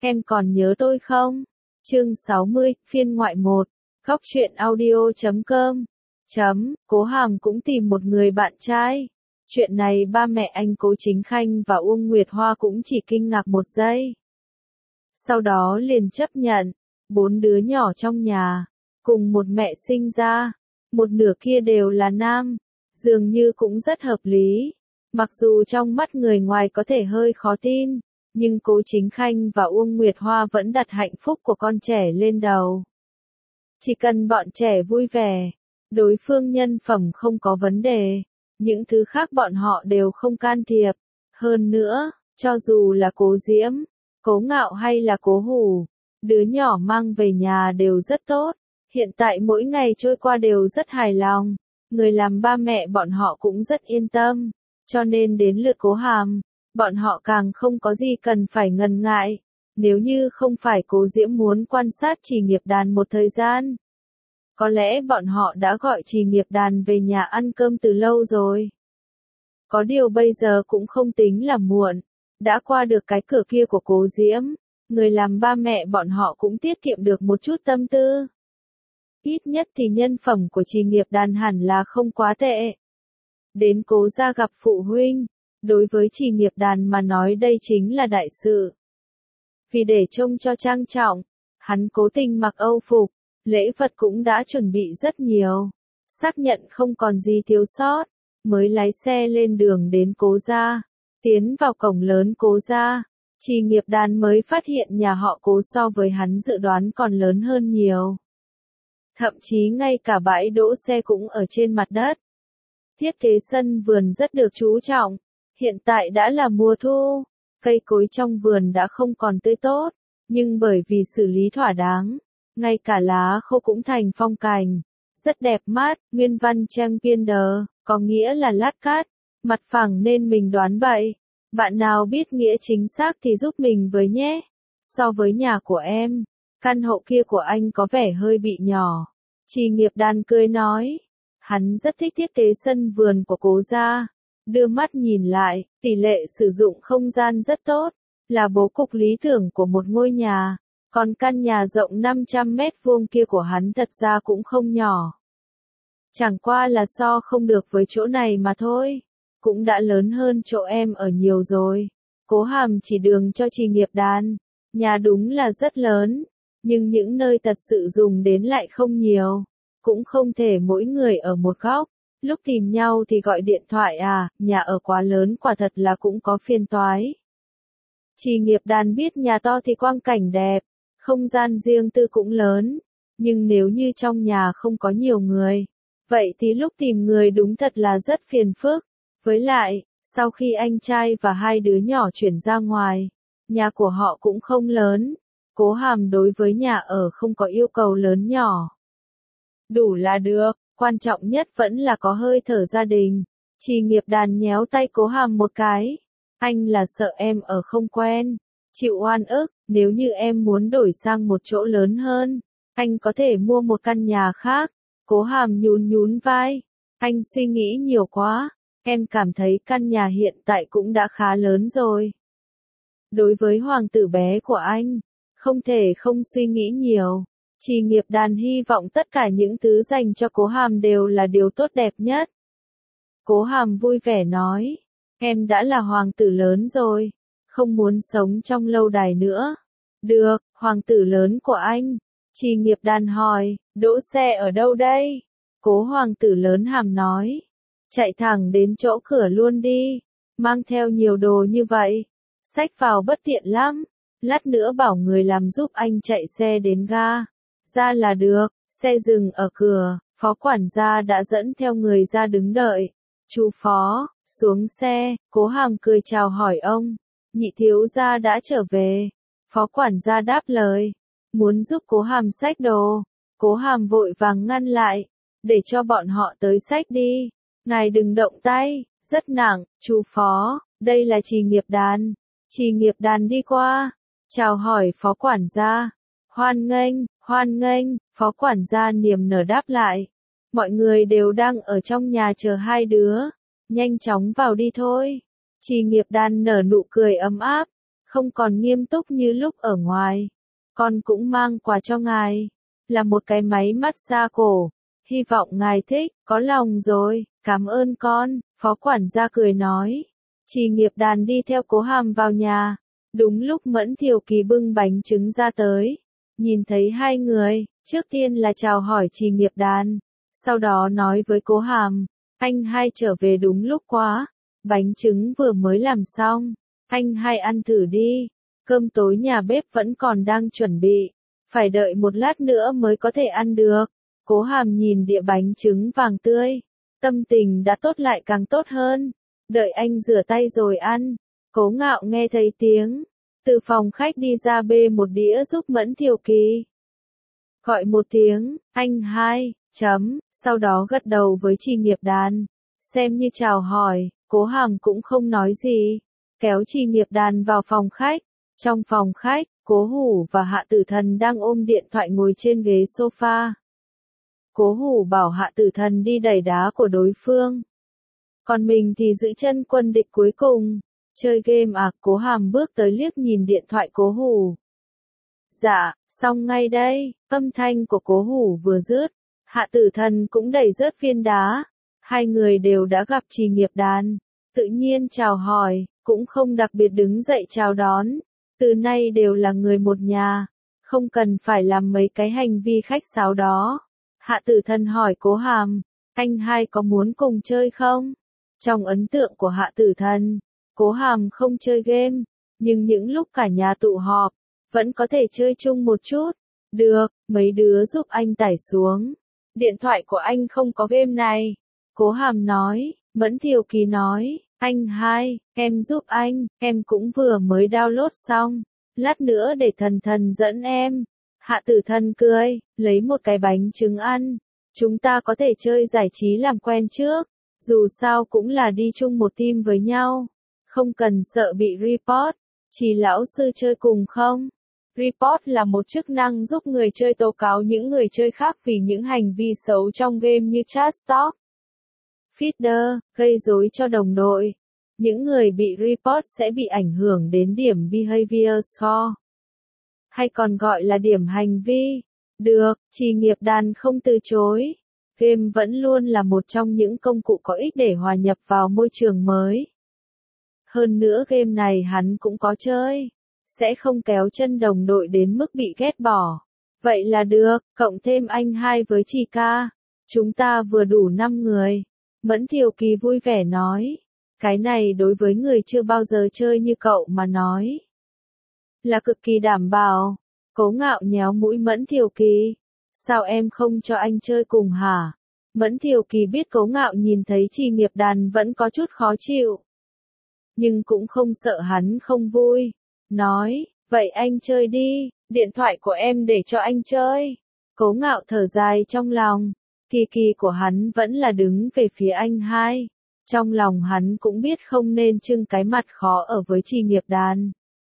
em còn nhớ tôi không? Chương 60, phiên ngoại 1, Góc truyện audio.com. Cố Hàm cũng tìm một người bạn trai. Chuyện này ba mẹ anh Cố Chính Khanh và Uông Nguyệt Hoa cũng chỉ kinh ngạc một giây. Sau đó liền chấp nhận, 4 đứa nhỏ trong nhà, cùng một mẹ sinh ra, một nửa kia đều là nam, dường như cũng rất hợp lý. Mặc dù trong mắt người ngoài có thể hơi khó tin, nhưng Cố Chính Khanh và Uông Nguyệt Hoa vẫn đặt hạnh phúc của con trẻ lên đầu. Chỉ cần bọn trẻ vui vẻ, đối phương nhân phẩm không có vấn đề, những thứ khác bọn họ đều không can thiệp. Hơn nữa, cho dù là Cố Diễm, Cố Ngạo hay là Cố Hủ, đứa nhỏ mang về nhà đều rất tốt, hiện tại mỗi ngày trôi qua đều rất hài lòng, người làm ba mẹ bọn họ cũng rất yên tâm, cho nên đến lượt Cố Hàm, bọn họ càng không có gì cần phải ngần ngại, nếu như không phải Cố Diễm muốn quan sát Trì Nghiệp Đàn một thời gian. Có lẽ bọn họ đã gọi Trì Nghiệp Đàn về nhà ăn cơm từ lâu rồi. Có điều bây giờ cũng không tính là muộn, đã qua được cái cửa kia của Cố Diễm, người làm ba mẹ bọn họ cũng tiết kiệm được một chút tâm tư. Ít nhất thì nhân phẩm của Trì Nghiệp Đàn hẳn là không quá tệ. Đến Cố gia gặp phụ huynh, đối với Trì Nghiệp Đàn mà nói đây chính là đại sự. Vì để trông cho trang trọng, hắn cố tình mặc âu phục, lễ vật cũng đã chuẩn bị rất nhiều, xác nhận không còn gì thiếu sót, mới lái xe lên đường đến Cố gia. Tiến vào cổng lớn Cố gia, Trì Nghiệp Đàn mới phát hiện nhà họ Cố so với hắn dự đoán còn lớn hơn nhiều. Thậm chí ngay cả bãi đỗ xe cũng ở trên mặt đất. Thiết kế sân vườn rất được chú trọng, hiện tại đã là mùa thu, cây cối trong vườn đã không còn tươi tốt, nhưng bởi vì xử lý thỏa đáng, ngay cả lá khô cũng thành phong cảnh, rất đẹp mắt. Nguyên văn trang biên đờ, có nghĩa là lát cát, mặt phẳng nên mình đoán bậy. Bạn nào biết nghĩa chính xác thì giúp mình với nhé. So với nhà của em, căn hộ kia của anh có vẻ hơi bị nhỏ. Trì Nghiệp Đàn cười nói, hắn rất thích thiết kế sân vườn của Cố gia. Đưa mắt nhìn lại, tỷ lệ sử dụng không gian rất tốt, là bố cục lý tưởng của một ngôi nhà. Còn căn nhà rộng 500 mét vuông kia của hắn thật ra cũng không nhỏ. Chẳng qua là so không được với chỗ này mà thôi. Cũng đã lớn hơn chỗ em ở nhiều rồi. Cố Hàm chỉ đường cho Trì Nghiệp Đàn. Nhà đúng là rất lớn, nhưng những nơi thật sự dùng đến lại không nhiều. Cũng không thể mỗi người ở một góc. Lúc tìm nhau thì gọi điện thoại nhà ở quá lớn quả thật là cũng có phiền toái. Trì Nghiệp Đàn biết nhà to thì quang cảnh đẹp, không gian riêng tư cũng lớn, nhưng nếu như trong nhà không có nhiều người, vậy thì lúc tìm người đúng thật là rất phiền phức. Với lại, sau khi anh trai và 2 đứa nhỏ chuyển ra ngoài, nhà của họ cũng không lớn. Cố Hàm đối với nhà ở không có yêu cầu lớn nhỏ. Đủ là được, quan trọng nhất vẫn là có hơi thở gia đình. Trì Nghiệp Đàn nhéo tay Cố Hàm một cái. Anh là sợ em ở không quen, chịu oan ức, nếu như em muốn đổi sang một chỗ lớn hơn, anh có thể mua một căn nhà khác. Cố Hàm nhún nhún vai. Anh suy nghĩ nhiều quá, em cảm thấy căn nhà hiện tại cũng đã khá lớn rồi. Đối với hoàng tử bé của anh, không thể không suy nghĩ nhiều. Trì Nghiệp Đàn hy vọng tất cả những thứ dành cho Cố Hàm đều là điều tốt đẹp nhất. Cố Hàm vui vẻ nói, em đã là hoàng tử lớn rồi, không muốn sống trong lâu đài nữa. Được, hoàng tử lớn của anh. Trì Nghiệp Đàn hỏi, đỗ xe ở đâu đây? Cố hoàng tử lớn Hàm nói, chạy thẳng đến chỗ cửa luôn đi, mang theo nhiều đồ như vậy, xách vào bất tiện lắm, lát nữa bảo người làm giúp anh chạy xe đến ga ra là được. Xe dừng ở cửa, phó quản gia đã dẫn theo người ra đứng đợi. Chú phó, xuống xe. Cố Hàm cười chào hỏi ông, nhị thiếu gia đã trở về. Phó quản gia đáp lời, muốn giúp Cố Hàm xách đồ. Cố Hàm vội vàng ngăn lại, để cho bọn họ tới xách đi. Ngài đừng động tay, rất nặng. Chú phó, đây là Trì Nghiệp Đàn. Trì Nghiệp Đàn đi qua, chào hỏi phó quản gia. Hoan nghênh, phó quản gia niềm nở đáp lại. Mọi người đều đang ở trong nhà chờ 2 đứa, nhanh chóng vào đi thôi. Trì Nghiệp Đàn nở nụ cười ấm áp, không còn nghiêm túc như lúc ở ngoài. Con cũng mang quà cho ngài, là một cái máy massage cổ. Hy vọng ngài thích, có lòng rồi, cảm ơn con, phó quản gia cười nói. Trì Nghiệp Đàn đi theo Cố Hàm vào nhà. Đúng lúc Mẫn Thiều Kỳ bưng bánh trứng ra tới. Nhìn thấy hai người, trước tiên là chào hỏi Trì Nghiệp Đàn. Sau đó nói với Cố Hàm, anh hai trở về đúng lúc quá. Bánh trứng vừa mới làm xong, anh hai ăn thử đi. Cơm tối nhà bếp vẫn còn đang chuẩn bị, phải đợi một lát nữa mới có thể ăn được. Cố Hàm nhìn đĩa bánh trứng vàng tươi, tâm tình đã tốt lại càng tốt hơn. Đợi anh rửa tay rồi ăn. Cố Ngạo nghe thấy tiếng, từ phòng khách đi ra bê một đĩa giúp Mẫn Thiều Kỳ. Gọi một tiếng, anh hai, sau đó gật đầu với Trì Nghiệp Đàn, xem như chào hỏi. Cố Hàm cũng không nói gì, kéo Trì Nghiệp Đàn vào phòng khách. Trong phòng khách, Cố Hủ và Hạ Tử Thần đang ôm điện thoại ngồi trên ghế sofa. Cố Hủ bảo Hạ Tử Thần đi đẩy đá của đối phương, còn mình thì giữ chân quân địch cuối cùng. Chơi game à? Cố Hàm bước tới liếc nhìn điện thoại Cố Hủ. Dạ, xong ngay đây. Âm thanh của Cố Hủ vừa dứt, Hạ Tử Thần cũng đẩy rớt viên đá. Hai người đều đã gặp Trì Nghiệp Đàn, tự nhiên chào hỏi, cũng không đặc biệt đứng dậy chào đón. Từ nay đều là người một nhà, không cần phải làm mấy cái hành vi khách sáo đó. Hạ Tử Thần hỏi Cố Hàm, anh hai có muốn cùng chơi không? Trong ấn tượng của Hạ Tử Thần, Cố Hàm không chơi game, nhưng những lúc cả nhà tụ họp, vẫn có thể chơi chung một chút. Được, mấy đứa giúp anh tải xuống. Điện thoại của anh không có game này. Cố Hàm nói. Mẫn Thiều Kỳ nói, anh hai, em giúp anh, em cũng vừa mới download xong. Lát nữa để Thần Thần dẫn em. Hạ Tử Thần cười, lấy một cái bánh trứng ăn. Chúng ta có thể chơi giải trí làm quen trước. Dù sao cũng là đi chung một team với nhau. Không cần sợ bị report. Chỉ lão sư chơi cùng không? Report là một chức năng giúp người chơi tố cáo những người chơi khác vì những hành vi xấu trong game như chat talk, feeder, gây rối cho đồng đội. Những người bị report sẽ bị ảnh hưởng đến điểm behavior score, hay còn gọi là điểm hành vi. Được, Trì Nghiệp Đàn không từ chối. Game vẫn luôn là một trong những công cụ có ích để hòa nhập vào môi trường mới. Hơn nữa game này hắn cũng có chơi, sẽ không kéo chân đồng đội đến mức bị ghét bỏ. Vậy là được, cộng thêm anh hai với Trì ca. Chúng ta vừa đủ 5 người. Mẫn Thiều Kỳ vui vẻ nói. Cái này đối với người chưa bao giờ chơi như cậu mà nói là cực kỳ đảm bảo. Cố Ngạo nhéo mũi Mẫn Thiều Kỳ. Sao em không cho anh chơi cùng hả? Mẫn Thiều Kỳ biết Cố Ngạo nhìn thấy Trì Nghiệp Đàn vẫn có chút khó chịu, nhưng cũng không sợ hắn không vui. Nói, vậy anh chơi đi, điện thoại của em để cho anh chơi. Cố Ngạo thở dài trong lòng, Kỳ Kỳ của hắn vẫn là đứng về phía anh hai. Trong lòng hắn cũng biết không nên trưng cái mặt khó ở với Trì Nghiệp Đàn.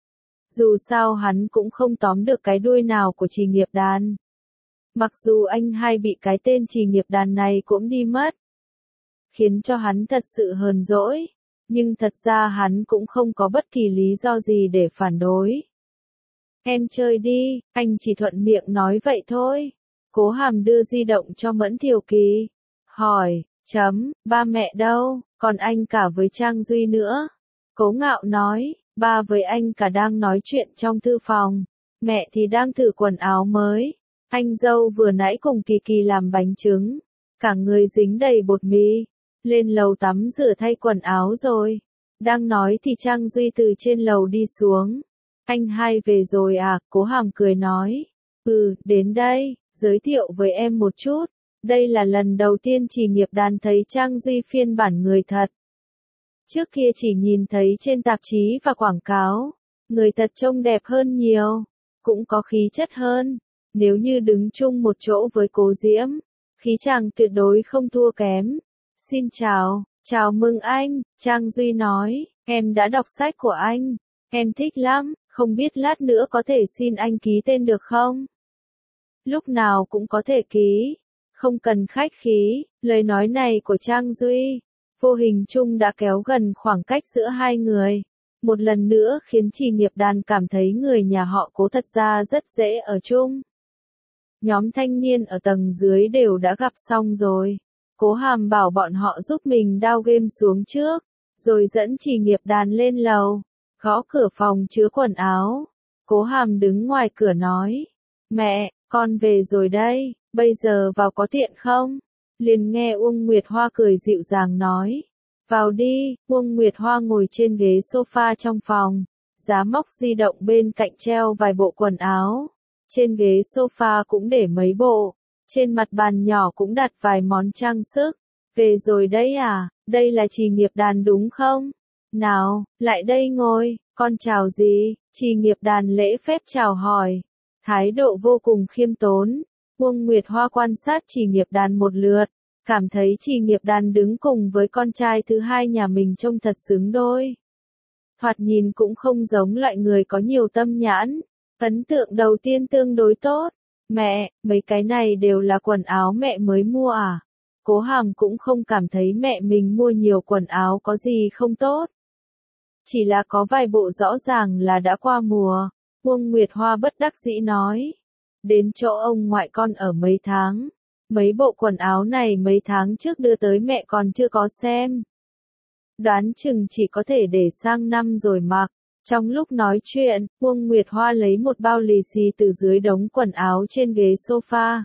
Dù sao hắn cũng không tóm được cái đuôi nào của Trì Nghiệp Đàn. Mặc dù anh hai bị cái tên Trì Nghiệp Đàn này cũng đi mất, khiến cho hắn thật sự hờn dỗi. Nhưng thật ra hắn cũng không có bất kỳ lý do gì để phản đối. Em chơi đi, anh chỉ thuận miệng nói vậy thôi. Cố Hàm đưa di động cho Mẫn Thiều Kỳ. Hỏi, ba mẹ đâu, còn anh cả với Trang Duy nữa. Cố Ngạo nói, ba với anh cả đang nói chuyện trong thư phòng. Mẹ thì đang thử quần áo mới. Anh dâu vừa nãy cùng Kỳ Kỳ làm bánh trứng. Cả người dính đầy bột mì. Lên lầu tắm rửa thay quần áo rồi. Đang nói thì Trang Duy từ trên lầu đi xuống. Anh hai về rồi à? Cố Hàm cười nói. Đến đây, giới thiệu với em một chút. Đây là lần đầu tiên Trì Nghiệp Đàn thấy Trang Duy phiên bản người thật. Trước kia chỉ nhìn thấy trên tạp chí và quảng cáo. Người thật trông đẹp hơn nhiều, cũng có khí chất hơn. Nếu như đứng chung một chỗ với Cố Diễm, khí chàng tuyệt đối không thua kém. Xin chào, chào mừng anh, Trang Duy nói, em đã đọc sách của anh, em thích lắm, không biết lát nữa có thể xin anh ký tên được không? Lúc nào cũng có thể ký, không cần khách khí. Lời nói này của Trang Duy, vô hình chung đã kéo gần khoảng cách giữa hai người. một lần nữa khiến Trì Nghiệp Đàn cảm thấy người nhà họ Cố thật ra rất dễ ở chung. Nhóm thanh niên ở tầng dưới đều đã gặp xong rồi. Cố Hàm bảo bọn họ giúp mình down game xuống trước, rồi dẫn Trì Nghiệp Đàn lên lầu, gõ cửa phòng chứa quần áo. Cố Hàm đứng ngoài cửa nói, mẹ, con về rồi đây, bây giờ vào có tiện không? Liền nghe Uông Nguyệt Hoa cười dịu dàng nói, vào đi. Uông Nguyệt Hoa ngồi trên ghế sofa trong phòng, giá móc di động bên cạnh treo vài bộ quần áo. Trên ghế sofa cũng để mấy bộ, trên mặt bàn nhỏ cũng đặt vài món trang sức. Về rồi đấy à, đây là Trì Nghiệp Đàn đúng không? Nào, lại đây ngồi, con chào gì? Trì Nghiệp Đàn lễ phép chào hỏi, thái độ vô cùng khiêm tốn. Uông Nguyệt Hoa quan sát Trì Nghiệp Đàn một lượt, cảm thấy Trì Nghiệp Đàn đứng cùng với con trai thứ hai nhà mình trông thật xứng đôi. Thoạt nhìn cũng không giống loại người có nhiều tâm nhãn. Ấn tượng đầu tiên tương đối tốt. Mẹ, mấy cái này đều là quần áo mẹ mới mua à? Cố Hàm cũng không cảm thấy mẹ mình mua nhiều quần áo có gì không tốt. Chỉ là có vài bộ rõ ràng là đã qua mùa. Uông Nguyệt Hoa bất đắc dĩ nói. Đến chỗ ông ngoại con ở mấy tháng. Mấy bộ quần áo này mấy tháng trước đưa tới mẹ còn chưa có xem. Đoán chừng chỉ có thể để sang năm rồi mặc. Trong lúc nói chuyện, Uông Nguyệt Hoa lấy một bao lì xì từ dưới đống quần áo trên ghế sofa.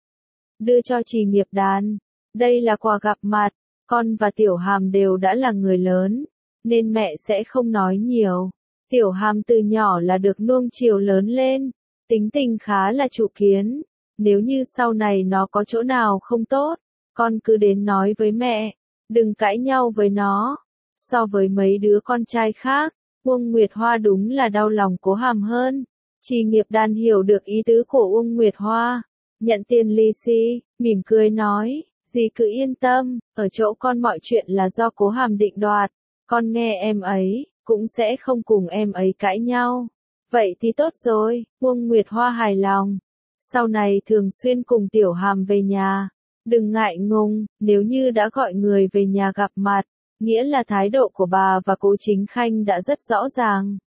Đưa cho Trì Nghiệp Đàn. Đây là quà gặp mặt, con và Tiểu Hàm đều đã là người lớn, nên mẹ sẽ không nói nhiều. Tiểu Hàm từ nhỏ là được nuông chiều lớn lên, tính tình khá là chủ kiến. Nếu như sau này nó có chỗ nào không tốt, con cứ đến nói với mẹ, đừng cãi nhau với nó. So với mấy đứa con trai khác, Uông Nguyệt Hoa đúng là đau lòng Cố Hàm hơn. Trì Nghiệp Đàn hiểu được ý tứ của Uông Nguyệt Hoa, nhận tiền lì xì, mỉm cười nói, dì cứ yên tâm, ở chỗ con mọi chuyện là do Cố Hàm định đoạt, con nghe em ấy, cũng sẽ không cùng em ấy cãi nhau. Vậy thì tốt rồi, Uông Nguyệt Hoa hài lòng. Sau này thường xuyên cùng Tiểu Hàm về nhà, đừng ngại ngùng, nếu như đã gọi người về nhà gặp mặt, nghĩa là thái độ của bà và Cố Chính Khanh đã rất rõ ràng.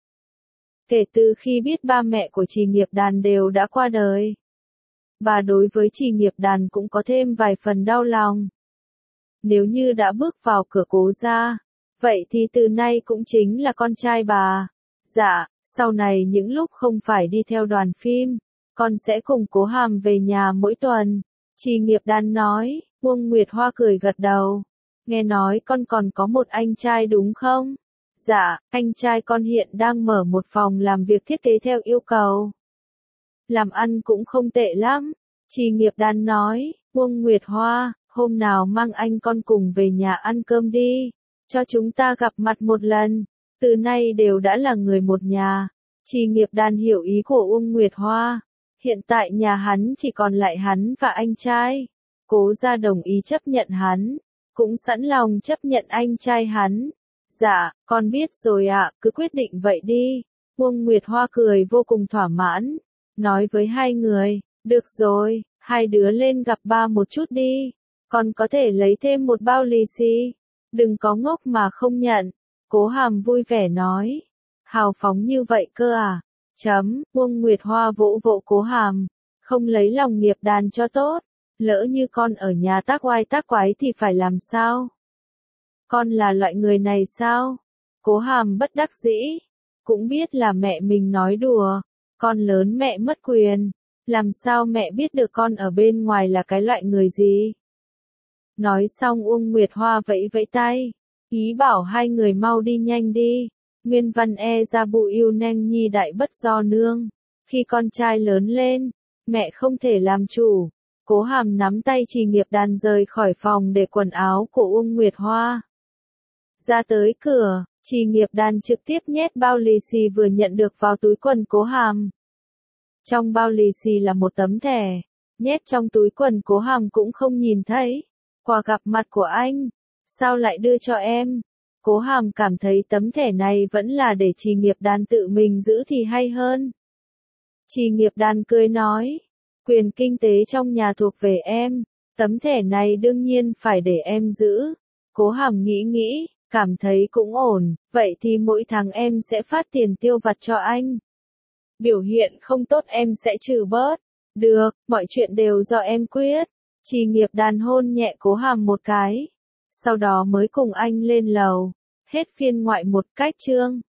Kể từ khi biết ba mẹ của Trì Nghiệp Đàn đều đã qua đời, bà đối với Trì Nghiệp Đàn cũng có thêm vài phần đau lòng. Nếu như đã bước vào cửa Cố gia, vậy thì từ nay cũng chính là con trai bà. Dạ, sau này những lúc không phải đi theo đoàn phim, con sẽ cùng Cố Hàm về nhà mỗi tuần. Trì Nghiệp Đàn nói. Uông Nguyệt Hoa cười gật đầu. Nghe nói con còn có một anh trai đúng không? Dạ, anh trai con hiện đang mở một phòng làm việc thiết kế theo yêu cầu. Làm ăn cũng không tệ lắm. Trì Nghiệp Đàn nói. Uông Nguyệt Hoa, hôm nào mang anh con cùng về nhà ăn cơm đi, cho chúng ta gặp mặt một lần, từ nay đều đã là người một nhà. Trì Nghiệp Đàn hiểu ý của Uông Nguyệt Hoa. Hiện tại nhà hắn chỉ còn lại hắn và anh trai. Cố gia đồng ý chấp nhận hắn, cũng sẵn lòng chấp nhận anh trai hắn. Dạ, con biết rồi ạ, cứ quyết định vậy đi. Uông Nguyệt Hoa cười vô cùng thỏa mãn, nói với hai người, được rồi, hai đứa lên gặp ba một chút đi, con có thể lấy thêm một bao lì xì, đừng có ngốc mà không nhận. Cố Hàm vui vẻ nói, hào phóng như vậy cơ à? Uông Nguyệt Hoa vỗ vỗ Cố Hàm, không lấy lòng Nghiệp Đàn cho tốt, lỡ như con ở nhà tác oai tác quái thì phải làm sao? Con là loại người này sao? Cố Hàm bất đắc dĩ, cũng biết là mẹ mình nói đùa, con lớn mẹ mất quyền, làm sao mẹ biết được con ở bên ngoài là cái loại người gì? Nói xong Uông Nguyệt Hoa vẫy vẫy tay, ý bảo hai người mau đi nhanh đi. Nguyên văn e ra bù yêu neng nhi đại bất do nương. Khi con trai lớn lên, mẹ không thể làm chủ. Cố Hàm nắm tay Trì Nghiệp Đàn rời khỏi phòng để quần áo của Uông Nguyệt Hoa. Ra tới cửa, Trì Nghiệp Đàn trực tiếp nhét bao lì xì vừa nhận được vào túi quần Cố Hàm. Trong bao lì xì là một tấm thẻ, nhét trong túi quần Cố Hàm cũng không nhìn thấy. Quà gặp mặt của anh, sao lại đưa cho em? Cố Hàm cảm thấy tấm thẻ này vẫn là để Trì Nghiệp Đàn tự mình giữ thì hay hơn. Trì Nghiệp Đàn cười nói, quyền kinh tế trong nhà thuộc về em, tấm thẻ này đương nhiên phải để em giữ. Cố Hàm nghĩ nghĩ, Cảm thấy cũng ổn, vậy thì mỗi tháng em sẽ phát tiền tiêu vặt cho anh. Biểu hiện không tốt em sẽ trừ bớt. Được, mọi chuyện đều do em quyết. Trì Nghiệp đàn hôn nhẹ Cố Hàm một cái. Sau đó mới cùng anh lên lầu. Hết phiên ngoại một. Cách chương